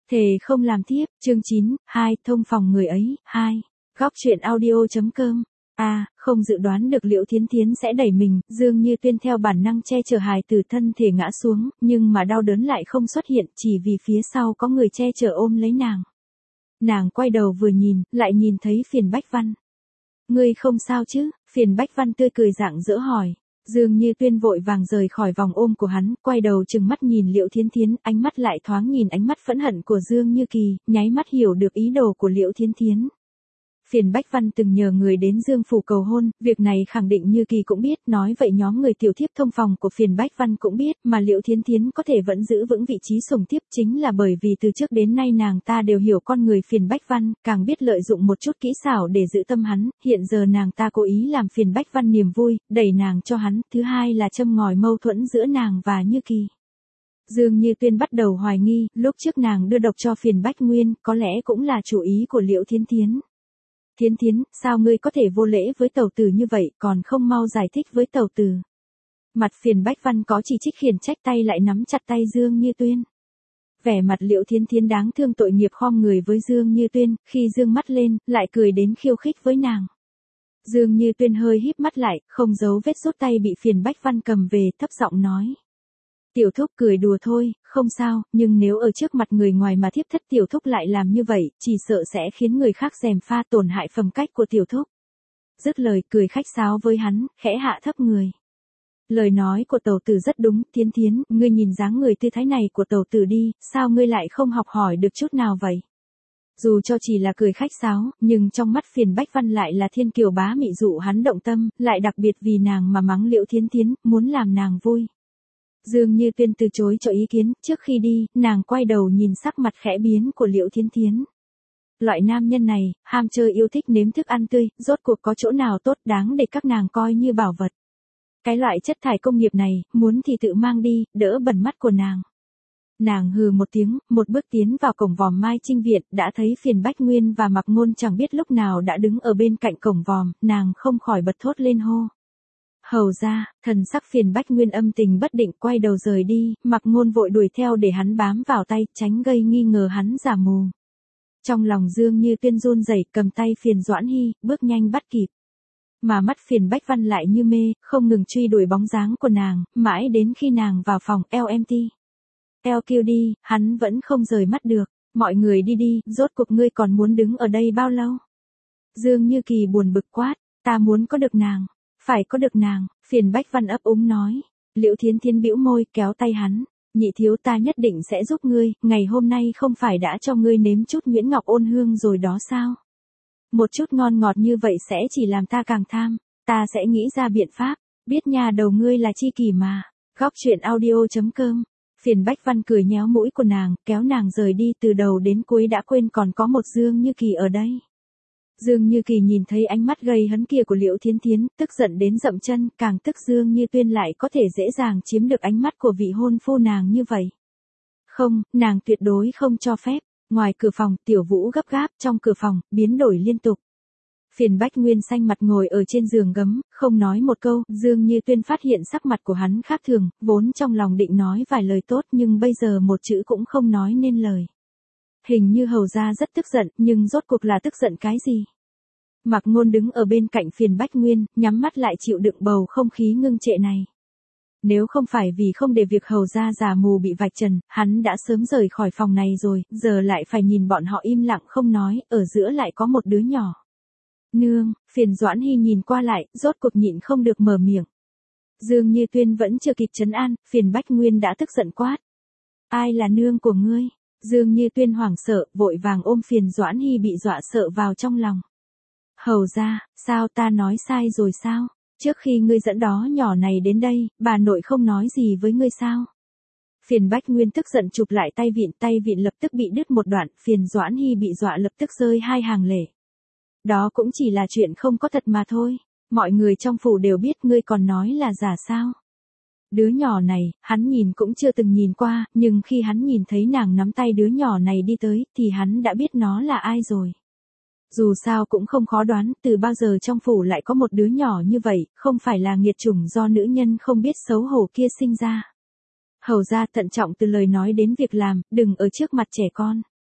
Thề không làm tiếp, chương 9, 2, thông phòng người ấy, 2. Góc truyện audio.com. Không dự đoán được Liễu Thiến Thiến sẽ đẩy mình, Dương Như Tuyên theo bản năng che chở hài tử thân thể ngã xuống, nhưng mà đau đớn lại không xuất hiện, chỉ vì phía sau có người che chở ôm lấy nàng. Nàng quay đầu vừa nhìn, lại nhìn thấy Phiền Bách Văn. Ngươi không sao chứ? Phiền Bách Văn tươi cười rạng rỡ hỏi. Dương Như Tuyên vội vàng rời khỏi vòng ôm của hắn, quay đầu trừng mắt nhìn Liễu Thiến Thiến, ánh mắt lại thoáng nhìn ánh mắt phẫn hận của Dương Như Kỳ, nháy mắt hiểu được ý đồ của Liễu Thiến Thiến. Phiền Bách Văn từng nhờ người đến Dương phủ cầu hôn, việc này khẳng định Như Kỳ cũng biết, nói vậy nhóm người tiểu thiếp thông phòng của Phiền Bách Văn cũng biết, mà Liễu Thiến Thiến có thể vẫn giữ vững vị trí sủng thiếp chính là bởi vì từ trước đến nay nàng ta đều hiểu con người Phiền Bách Văn, càng biết lợi dụng một chút kỹ xảo để giữ tâm hắn, hiện giờ nàng ta cố ý làm Phiền Bách Văn niềm vui, đẩy nàng cho hắn, thứ hai là châm ngòi mâu thuẫn giữa nàng và Như Kỳ. Dương Như Tuyên bắt đầu hoài nghi, lúc trước nàng đưa độc cho Phiền Bách Nguyên, có lẽ cũng là chủ ý của Liễu Thiến Thiến. Thiến Thiến, sao ngươi có thể vô lễ với tẩu tử như vậy, còn không mau giải thích với tẩu tử. Mặt Phiền Bách Văn có chỉ trích khiển trách, tay lại nắm chặt tay Dương Như Tuyên. Vẻ mặt Liễu Thiến Thiến đáng thương tội nghiệp khom người với Dương Như Tuyên, khi dương mắt lên, lại cười đến khiêu khích với nàng. Dương Như Tuyên hơi híp mắt lại, không giấu vết rút tay bị Phiền Bách Văn cầm về, thấp giọng nói. Tiểu thúc cười đùa thôi, không sao, nhưng nếu ở trước mặt người ngoài mà thiếp thất tiểu thúc lại làm như vậy, chỉ sợ sẽ khiến người khác gièm pha tổn hại phẩm cách của tiểu thúc. Dứt lời cười khách sáo với hắn, khẽ hạ thấp người. Lời nói của tẩu tử rất đúng, Thiến Thiến, ngươi nhìn dáng người tư thái này của tẩu tử đi, sao ngươi lại không học hỏi được chút nào vậy? Dù cho chỉ là cười khách sáo, nhưng trong mắt Phiền Bách Văn lại là thiên kiều bá mị dụ hắn động tâm, lại đặc biệt vì nàng mà mắng Liễu Thiến Thiến, muốn làm nàng vui. Dương Như Tuyên từ chối cho ý kiến, trước khi đi, nàng quay đầu nhìn sắc mặt khẽ biến của Liễu Thiến Thiến. Loại nam nhân này, ham chơi yêu thích nếm thức ăn tươi, rốt cuộc có chỗ nào tốt đáng để các nàng coi như bảo vật. Cái loại chất thải công nghiệp này, muốn thì tự mang đi, đỡ bẩn mắt của nàng. Nàng hừ một tiếng, một bước tiến vào cổng vòm Mai Trinh Viện, đã thấy Phiền Bách Nguyên và Mạc Ngôn chẳng biết lúc nào đã đứng ở bên cạnh cổng vòm, nàng không khỏi bật thốt lên hô. Hầu ra, thần sắc Phiền Bách Nguyên âm tình bất định quay đầu rời đi, Mạc Ngôn vội đuổi theo để hắn bám vào tay, tránh gây nghi ngờ hắn giả mù. Trong lòng Dương Như Tuyên run rẩy, cầm tay Phiền Doãn Hy, bước nhanh bắt kịp. Mà mắt Phiền Bách Văn lại như mê, không ngừng truy đuổi bóng dáng của nàng, mãi đến khi nàng vào phòng LMT. LQ đi, hắn vẫn không rời mắt được, mọi người đi đi, rốt cuộc ngươi còn muốn đứng ở đây bao lâu? Dương Như Kỳ buồn bực quát, ta muốn có được nàng. Phải có được nàng, Phiền Bách Văn ấp úng nói. Liễu Thiến Thiến bĩu môi, kéo tay hắn. Nhị thiếu, ta nhất định sẽ giúp ngươi, ngày hôm nay không phải đã cho ngươi nếm chút Nguyễn Ngọc ôn hương rồi đó sao? Một chút ngon ngọt như vậy sẽ chỉ làm ta càng tham, ta sẽ nghĩ ra biện pháp, biết nhà đầu ngươi là chi kỷ mà. Góc truyện audio.com. Phiền Bách Văn cười nhéo mũi của nàng, kéo nàng rời đi, từ đầu đến cuối đã quên còn có một Dương Như Kỳ ở đây. Dương Như Kỳ nhìn thấy ánh mắt gây hấn kia của Liễu Thiến Thiến, tức giận đến dậm chân, càng tức Dương Như Tuyên lại có thể dễ dàng chiếm được ánh mắt của vị hôn phu nàng như vậy. Không, nàng tuyệt đối không cho phép. Ngoài cửa phòng, Tiểu Vũ gấp gáp, trong cửa phòng, biến đổi liên tục. Phiền Bách Nguyên xanh mặt ngồi ở trên giường gấm, không nói một câu, Dương Như Tuyên phát hiện sắc mặt của hắn khác thường, vốn trong lòng định nói vài lời tốt nhưng bây giờ một chữ cũng không nói nên lời. Hình như hầu ra rất tức giận, nhưng rốt cuộc là tức giận cái gì? Mạc Ngôn đứng ở bên cạnh Phiền Bách Nguyên, nhắm mắt lại chịu đựng bầu không khí ngưng trệ này. Nếu không phải vì không để việc hầu ra già mù bị vạch trần, hắn đã sớm rời khỏi phòng này rồi, giờ lại phải nhìn bọn họ im lặng không nói, ở giữa lại có một đứa nhỏ. Nương, Phiền Doãn Hy nhìn qua lại, rốt cuộc nhịn không được mở miệng. Dương Như Tuyên vẫn chưa kịp trấn an, Phiền Bách Nguyên đã tức giận quát. Ai là nương của ngươi? Dương Như Tuyên hoảng sợ, vội vàng ôm Phiền Doãn Hy bị dọa sợ vào trong lòng. Hầu ra, sao ta nói sai rồi sao? Trước khi ngươi dẫn đó nhỏ này đến đây, bà nội không nói gì với ngươi sao? Phiền Bách Nguyên tức giận chụp lại tay vịn lập tức bị đứt một đoạn, Phiền Doãn Hy bị dọa lập tức rơi hai hàng lệ. Đó cũng chỉ là chuyện không có thật mà thôi, mọi người trong phủ đều biết, ngươi còn nói là giả sao? Đứa nhỏ này, hắn nhìn cũng chưa từng nhìn qua, nhưng khi hắn nhìn thấy nàng nắm tay đứa nhỏ này đi tới, thì hắn đã biết nó là ai rồi. Dù sao cũng không khó đoán, từ bao giờ trong phủ lại có một đứa nhỏ như vậy, không phải là nghiệt chủng do nữ nhân không biết xấu hổ kia sinh ra. Hầu ra thận trọng từ lời nói đến việc làm, đừng ở trước mặt trẻ con.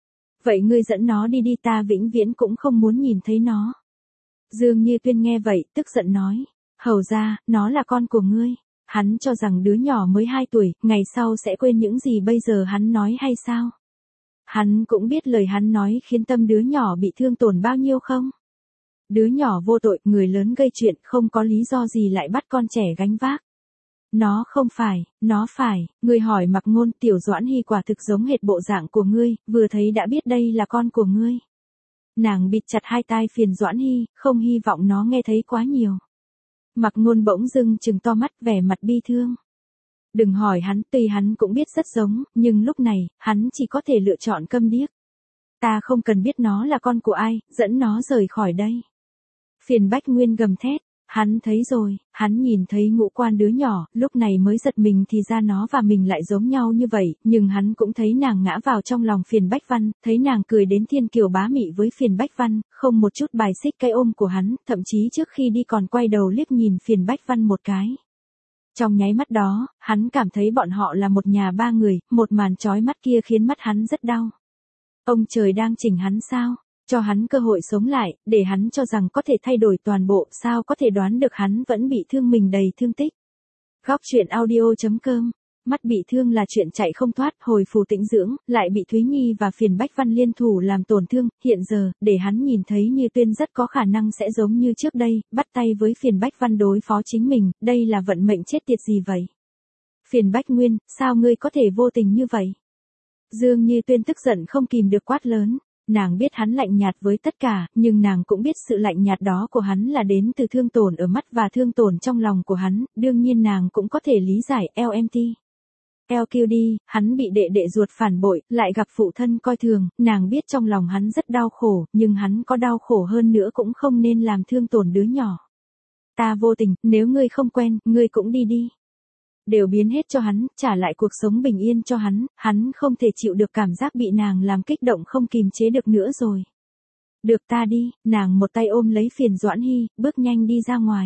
vậy ngươi dẫn nó đi đi, ta vĩnh viễn cũng không muốn nhìn thấy nó. Dương Như Tuyên nghe vậy, tức giận nói, hầu ra, nó là con của ngươi. Hắn cho rằng đứa nhỏ mới 2 tuổi, ngày sau sẽ quên những gì bây giờ hắn nói hay sao? Hắn cũng biết lời hắn nói khiến tâm đứa nhỏ bị thương tổn bao nhiêu không? Đứa nhỏ vô tội, người lớn gây chuyện, không có lý do gì lại bắt con trẻ gánh vác. Nó không phải, nó phải, ngươi hỏi Mặc Ngôn, Tiểu Doãn Hy quả thực giống hệt bộ dạng của ngươi, vừa thấy đã biết đây là con của ngươi. Nàng bịt chặt hai tai Phiền Doãn Hy, không hy vọng nó nghe thấy quá nhiều. Mặc Ngôn bỗng dưng trừng to mắt, vẻ mặt bi thương. Đừng hỏi hắn, tuy hắn cũng biết rất giống, nhưng lúc này, hắn chỉ có thể lựa chọn câm điếc. Ta không cần biết nó là con của ai, dẫn nó rời khỏi đây. Phiền Bách Nguyên gầm thét, hắn thấy rồi, hắn nhìn thấy ngũ quan đứa nhỏ, lúc này mới giật mình thì ra nó và mình lại giống nhau như vậy, nhưng hắn cũng thấy nàng ngã vào trong lòng Phiền Bách Văn, thấy nàng cười đến thiên kiều bá mị với Phiền Bách Văn, không một chút bài xích cái ôm của hắn, thậm chí trước khi đi còn quay đầu liếc nhìn Phiền Bách Văn một cái. Trong nháy mắt đó, hắn cảm thấy bọn họ là một nhà 3 người, một màn chói mắt kia khiến mắt hắn rất đau. Ông trời đang chỉnh hắn sao? Cho hắn cơ hội sống lại, để hắn cho rằng có thể thay đổi toàn bộ, sao có thể đoán được hắn vẫn bị thương, mình đầy thương tích. Góc truyện audio.com. Mắt bị thương là chuyện chạy không thoát, hồi phù tĩnh dưỡng, lại bị Thúy Nhi và Phiền Bách Văn liên thủ làm tổn thương, hiện giờ, để hắn nhìn thấy Như Tuyên rất có khả năng sẽ giống như trước đây, bắt tay với Phiền Bách Văn đối phó chính mình, đây là vận mệnh chết tiệt gì vậy? Phiền Bách Nguyên, sao ngươi có thể vô tình như vậy? Dương Như Tuyên tức giận không kìm được quát lớn. Nàng biết hắn lạnh nhạt với tất cả, nhưng nàng cũng biết sự lạnh nhạt đó của hắn là đến từ thương tổn ở mắt và thương tổn trong lòng của hắn, đương nhiên nàng cũng có thể lý giải LMT. LQD, hắn bị đệ đệ ruột phản bội, lại gặp phụ thân coi thường, nàng biết trong lòng hắn rất đau khổ, nhưng hắn có đau khổ hơn nữa cũng không nên làm thương tổn đứa nhỏ. Ta vô tình, nếu ngươi không quen, ngươi cũng đi đi. Đều biến hết cho hắn, trả lại cuộc sống bình yên cho hắn không thể chịu được cảm giác bị nàng làm kích động không kìm chế được nữa rồi. Được, ta đi, nàng một tay ôm lấy Phiền Doãn Hy, bước nhanh đi ra ngoài.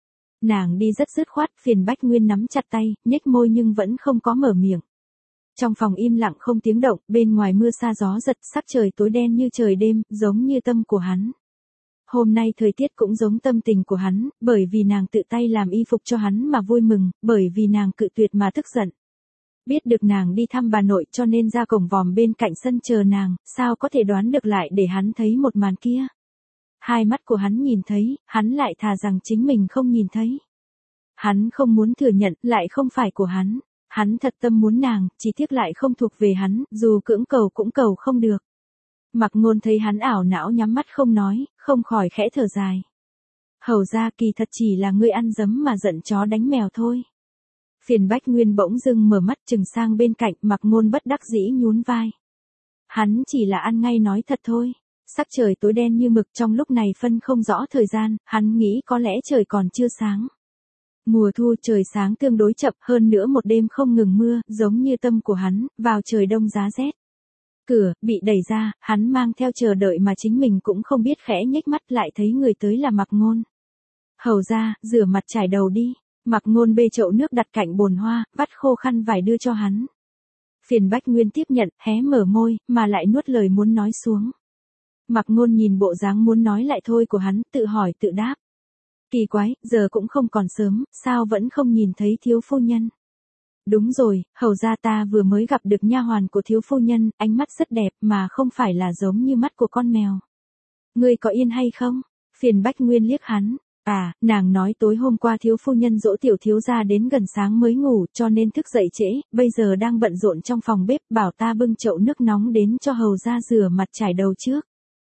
Nàng đi rất dứt khoát, Phiền Bách Nguyên nắm chặt tay, nhếch môi nhưng vẫn không có mở miệng. Trong phòng im lặng không tiếng động, bên ngoài mưa sa gió giật, sắc trời tối đen như trời đêm, giống như tâm của hắn. Hôm nay thời tiết cũng giống tâm tình của hắn, bởi vì nàng tự tay làm y phục cho hắn mà vui mừng, bởi vì nàng cự tuyệt mà tức giận. Biết được nàng đi thăm bà nội cho nên ra cổng vòm bên cạnh sân chờ nàng, sao có thể đoán được lại để hắn thấy một màn kia. Hai mắt của hắn nhìn thấy, hắn lại thà rằng chính mình không nhìn thấy. Hắn không muốn thừa nhận, lại không phải của hắn. Hắn thật tâm muốn nàng, chỉ tiếc lại không thuộc về hắn, dù cưỡng cầu cũng cầu không được. Mặc Ngôn thấy hắn ảo não nhắm mắt không nói, không khỏi khẽ thở dài. Hầu ra, kỳ thật chỉ là ngươi ăn dấm mà giận chó đánh mèo thôi. Phiền Bách Nguyên bỗng dưng mở mắt chừng sang bên cạnh, Mặc Ngôn bất đắc dĩ nhún vai. Hắn chỉ là ăn ngay nói thật thôi. Sắc trời tối đen như mực, trong lúc này phân không rõ thời gian, hắn nghĩ có lẽ trời còn chưa sáng. Mùa thu trời sáng tương đối chậm, hơn nữa một đêm không ngừng mưa, giống như tâm của hắn, vào trời đông giá rét. Cửa, bị đẩy ra, hắn mang theo chờ đợi mà chính mình cũng không biết, khẽ nhếch mắt lại thấy người tới là Mặc Ngôn. Hầu ra, rửa mặt chải đầu đi. Mặc Ngôn bê chậu nước đặt cạnh bồn hoa, vắt khô khăn vải đưa cho hắn. Phiền Bách Nguyên tiếp nhận, hé mở môi, mà lại nuốt lời muốn nói xuống. Mặc Ngôn nhìn bộ dáng muốn nói lại thôi của hắn, tự hỏi tự đáp. Kỳ quái, giờ cũng không còn sớm, sao vẫn không nhìn thấy thiếu phu nhân? Đúng rồi, hầu ra ta vừa mới gặp được nha hoàn của thiếu phu nhân, ánh mắt rất đẹp mà không phải là giống như mắt của con mèo. Ngươi có yên hay không? Phiền Bách Nguyên liếc hắn. À, nàng nói tối hôm qua thiếu phu nhân dỗ tiểu thiếu gia đến gần sáng mới ngủ cho nên thức dậy trễ, bây giờ đang bận rộn trong phòng bếp, bảo ta bưng chậu nước nóng đến cho hầu ra rửa mặt chải đầu trước.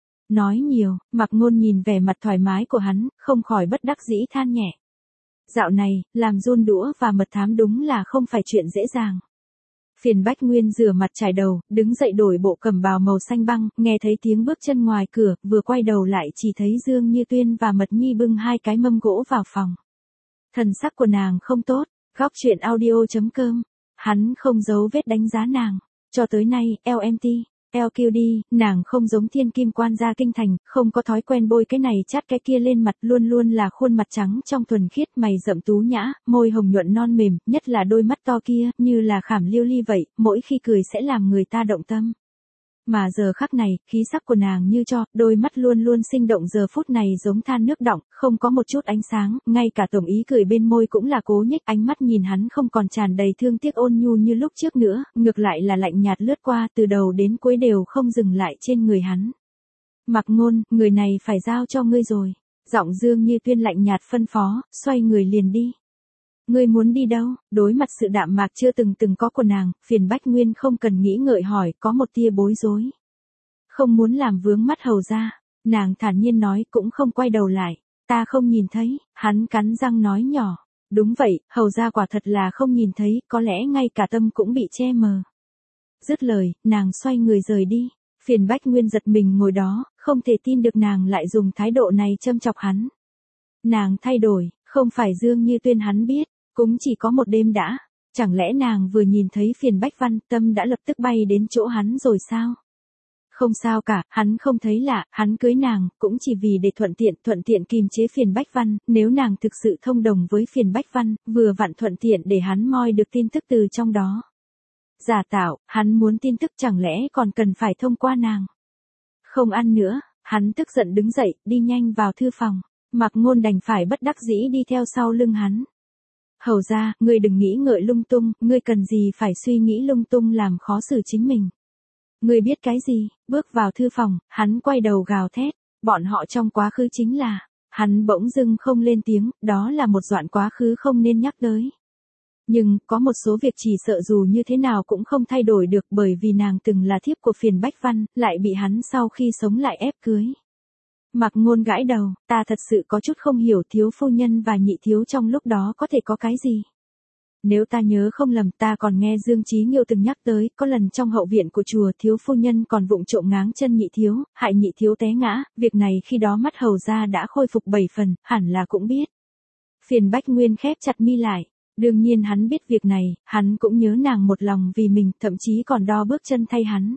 Nói nhiều, Mặc Ngôn nhìn vẻ mặt thoải mái của hắn, không khỏi bất đắc dĩ than nhẹ. Dạo này, làm run đũa và mật thám đúng là không phải chuyện dễ dàng. Phiền Bách Nguyên rửa mặt chải đầu, đứng dậy đổi bộ cẩm bào màu xanh băng, nghe thấy tiếng bước chân ngoài cửa, vừa quay đầu lại chỉ thấy Dương Như Tuyên và Mật Nhi bưng 2 cái mâm gỗ vào phòng. Thần sắc của nàng không tốt, góc truyện audio.com, hắn không giấu vết đánh giá nàng. Cho tới nay, LMT, LQD, nàng không giống thiên kim quan gia kinh thành, không có thói quen bôi cái này chát cái kia lên mặt, luôn luôn là khuôn mặt trắng trong thuần khiết, mày rậm tú nhã, môi hồng nhuận non mềm, nhất là đôi mắt to kia, như là khảm liêu ly vậy, mỗi khi cười sẽ làm người ta động tâm. Mà giờ khắc này, khí sắc của nàng như tro, đôi mắt luôn luôn sinh động giờ phút này giống than nước đọng, không có một chút ánh sáng, ngay cả tổng ý cười bên môi cũng là cố nhếch, ánh mắt nhìn hắn không còn tràn đầy thương tiếc ôn nhu như lúc trước nữa, ngược lại là lạnh nhạt lướt qua từ đầu đến cuối đều không dừng lại trên người hắn. Mặc Ngôn, người này phải giao cho ngươi rồi. Giọng Dương Như Tuyên lạnh nhạt phân phó, xoay người liền đi. Ngươi muốn đi đâu? Đối mặt sự đạm mạc chưa từng có của nàng, Phiền Bách Nguyên không cần nghĩ ngợi hỏi, có một tia bối rối. Không muốn làm vướng mắt hầu gia. Nàng thản nhiên nói, cũng không quay đầu lại. Ta không nhìn thấy. Hắn cắn răng nói nhỏ. Đúng vậy, hầu gia quả thật là không nhìn thấy, có lẽ ngay cả tâm cũng bị che mờ. Dứt lời, nàng xoay người rời đi. Phiền Bách Nguyên giật mình ngồi đó, không thể tin được nàng lại dùng thái độ này châm chọc hắn. Nàng thay đổi, không phải Dương Như Tuyên hắn biết, cũng chỉ có một đêm đã. Chẳng lẽ nàng vừa nhìn thấy Phiền Bách Văn, tâm đã lập tức bay đến chỗ hắn rồi sao? Không sao cả, hắn không thấy lạ, hắn cưới nàng, cũng chỉ vì để thuận tiện kìm chế Phiền Bách Văn, nếu nàng thực sự thông đồng với Phiền Bách Văn, vừa vặn thuận tiện để hắn moi được tin tức từ trong đó. Giả tạo, hắn muốn tin tức chẳng lẽ còn cần phải thông qua nàng. Không ăn nữa, hắn tức giận đứng dậy, đi nhanh vào thư phòng. Mặc Ngôn đành phải bất đắc dĩ đi theo sau lưng hắn. Hầu ra, ngươi đừng nghĩ ngợi lung tung, ngươi cần gì phải suy nghĩ lung tung làm khó xử chính mình. Ngươi biết cái gì? Bước vào thư phòng, hắn quay đầu gào thét. Bọn họ trong quá khứ chính là, hắn bỗng dưng không lên tiếng, đó là một đoạn quá khứ không nên nhắc tới. Nhưng, có một số việc chỉ sợ dù như thế nào cũng không thay đổi được bởi vì nàng từng là thiếp của Phiền Bách Văn, lại bị hắn sau khi sống lại ép cưới. Mặc Ngôn gãi đầu, ta thật sự có chút không hiểu thiếu phu nhân và nhị thiếu trong lúc đó có thể có cái gì. Nếu ta nhớ không lầm ta còn nghe Dương Chí Nghiêu từng nhắc tới, có lần trong hậu viện của chùa thiếu phu nhân còn vụng trộm ngáng chân nhị thiếu, hại nhị thiếu té ngã, việc này khi đó mắt hầu gia đã khôi phục 7 phần, hẳn là cũng biết. Phiền Bách Nguyên khép chặt mi lại. Đương nhiên hắn biết việc này, hắn cũng nhớ nàng một lòng vì mình, thậm chí còn đo bước chân thay hắn.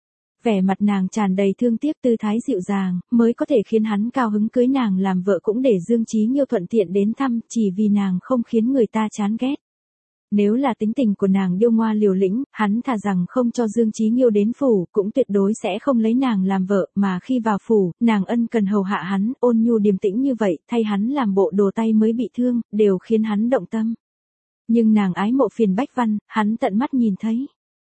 Vẻ mặt nàng tràn đầy thương tiếc tư thái dịu dàng, mới có thể khiến hắn cao hứng cưới nàng làm vợ cũng để Dương Chí Nghiêu thuận tiện đến thăm, chỉ vì nàng không khiến người ta chán ghét. Nếu là tính tình của nàng điêu ngoa liều lĩnh, hắn thà rằng không cho Dương Chí Nghiêu đến phủ, cũng tuyệt đối sẽ không lấy nàng làm vợ, mà khi vào phủ, nàng ân cần hầu hạ hắn, ôn nhu điềm tĩnh như vậy, thay hắn làm bộ đồ tay mới bị thương, đều khiến hắn động tâm. Nhưng nàng ái mộ Phiền Bách Văn, hắn tận mắt nhìn thấy.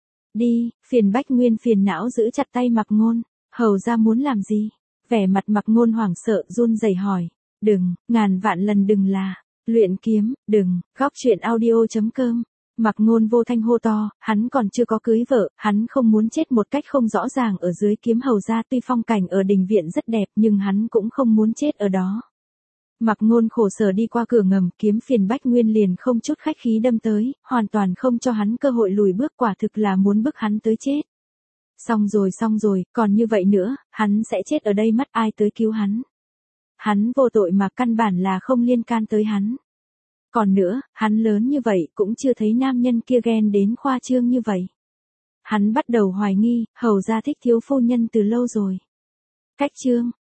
Đi, Phiền Bách Nguyên phiền não giữ chặt tay Mặc Ngôn, hầu ra muốn làm gì? Vẻ mặt Mặc Ngôn hoảng sợ run rẩy hỏi. Đừng, ngàn vạn lần đừng là, luyện kiếm, đừng, góc truyện audio.com. Mặc Ngôn vô thanh hô to, hắn còn chưa có cưới vợ, hắn không muốn chết một cách không rõ ràng ở dưới kiếm hầu gia, tuy phong cảnh ở đình viện rất đẹp nhưng hắn cũng không muốn chết ở đó. Mặc Ngôn khổ sở đi qua cửa ngầm, kiếm Phiền Bách Nguyên liền không chút khách khí đâm tới, hoàn toàn không cho hắn cơ hội lùi bước, quả thực là muốn bức hắn tới chết. Xong rồi, còn như vậy nữa, hắn sẽ chết ở đây mất ai tới cứu hắn. Hắn vô tội mà căn bản là không liên can tới hắn. Còn nữa, hắn lớn như vậy cũng chưa thấy nam nhân kia ghen đến khoa trương như vậy. Hắn bắt đầu hoài nghi, hầu gia thích thiếu phu nhân từ lâu rồi. Cách chương